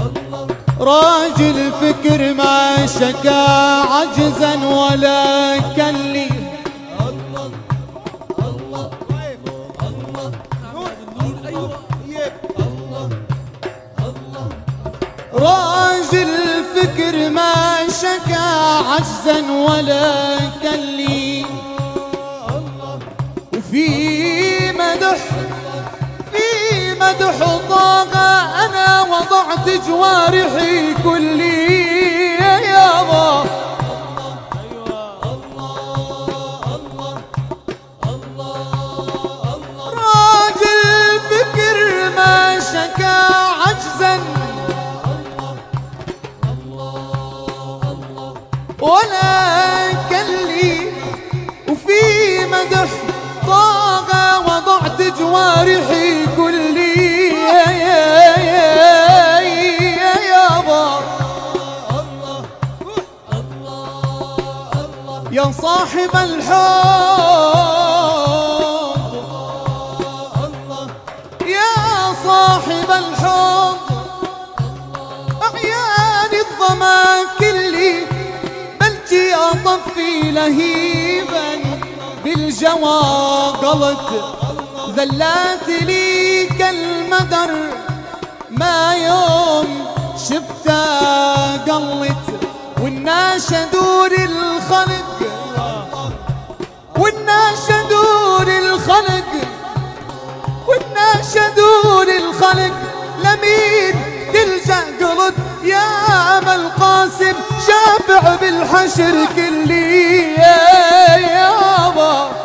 راجل فكر ما شكا عجزا ولا كلي. راجل فكر ما شكا عجزا ولا كلي. وفي مدح طاغة أنا وضعت جوارحي كلي يا الله. راجل فكر ما شكا عجزا ولا كلي. وفي مدح طاغة وضعت جوارحي كلي يا صاحب الحب، يا صاحب الحب أعياني الظما كلي. بلتي أطفي لهيبا بالجوى قلت. ذلات لي كالمدر ما يوم شفتها قلت. والناشدوا للخلق، والناشدوا للخلق، والناشدوا للخلق لمين تلجأ قلت. يا أبا القاسم شافع بالحشر كلي يا أبا.